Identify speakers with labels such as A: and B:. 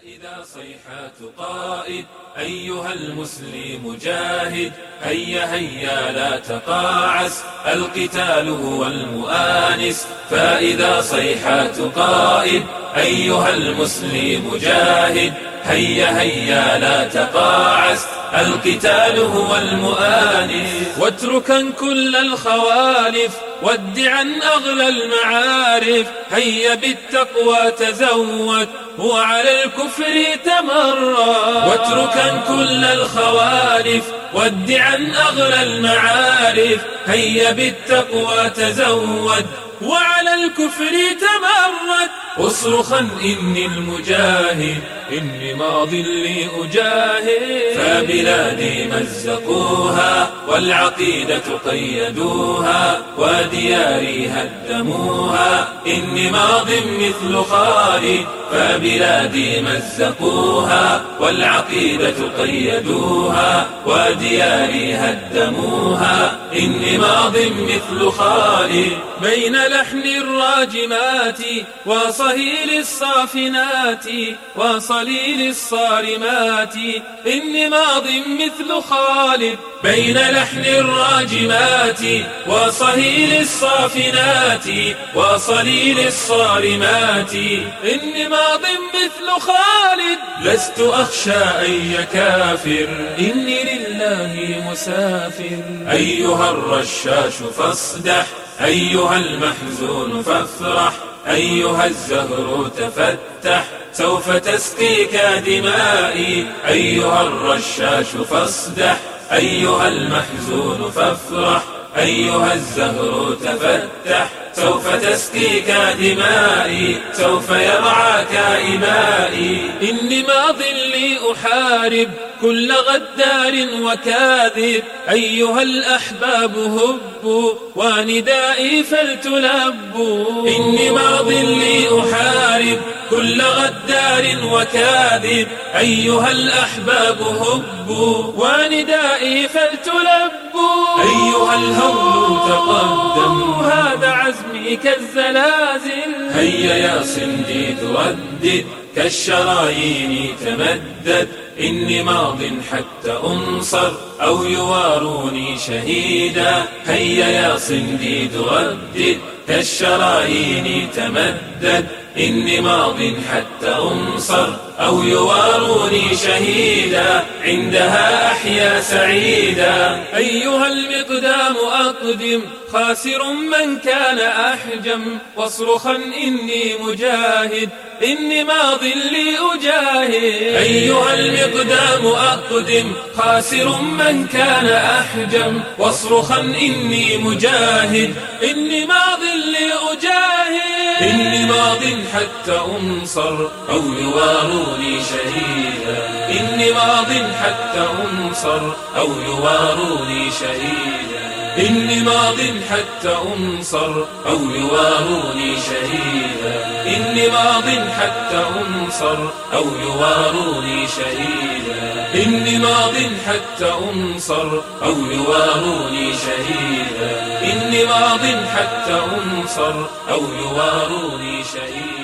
A: فإذا صيحات قائد أيها المسلم جاهد، هيا هيا لا تقاعس، القتال هو المؤانس. فإذا صيحات قائد أيها المسلم جاهد، هيا هيا لا تقاعس، القتال هو المؤانس. واتركا كل الخوالف وادعا أغلى المعارف، هيا بالتقوى تزود وعلى الكفر تمرد. واتركا كل الخوالف وادعا أغلى المعارف، هيا بالتقوى تزود وعلى الكفر تمرد. اصرخا إني المجاهد، إني ماض لي أجاهد. فبلادي مزقوها والعقيدة قيدوها، ودياري هدموها، إني ماض مثل خالد. فبلادي مزقوها والعقيدة قيدوها، ودياري هدموها، إني ماض مثل خالد. بين لحن الراجمات وصهيل الصافنات وصليل الصارمات، إني ماض مثل خالد. بين لحن الراجمات وصهيل الصافنات وصليل الصارمات، إني ماض مثل خالد. لست أخشى أي كافر، إني لله مسافر. أيها الرشاش فاصدح، أيها المحزون فافرح، أيها الزهر تفتح، سوف تسقيك دمائي. أيها الرشاش فاصدح، أيها المحزون فافرح، أيها الزهر تفتح، سوف تسقيك دمائي، سوف يرعاك إمائي. إني ماض لي أحارب كل غدار وكاذب، أيها الأحباب هبوا وندائي فلتلبوا. إني ماض لي أحارب كل غدار وكاذب، أيها الأحباب هبوا وندائي فلتلبوا. أيها الهول تقدم، هذا عزمي كالزلازل. هيا يا صندي تردد، كالشرايين تمدد، إني ماض حتى أنصر أو يواروني شهيدا. هيا يا صندي تردد، كالشرايين تمدد، إني ماض حتى أنصر أو يواروني شهيدا، عندها أحيا سعيدا. أيها المقدام أقدم، خاسر من كان أحجم، واصرخا إني مجاهد، إني ماض لي أجاهد. أيها المقدام أقدم، خاسر من كان أحجم، واصرخا إني مجاهد، إني ماض لي أجاهد. إني ماض حتى أنصر أو يواروني شهيدا، إني ماض حتى أنصر أو يواروني شهيدا. إني ماض حتى أنصر أو يواروني شهيدا، إني ماض حتى أنصر أو يواروني شهيدا. إني ماض حتى أنصر أو يواروني شهيدا، إني ماض حتى أنصر أو يواروني شهيدا.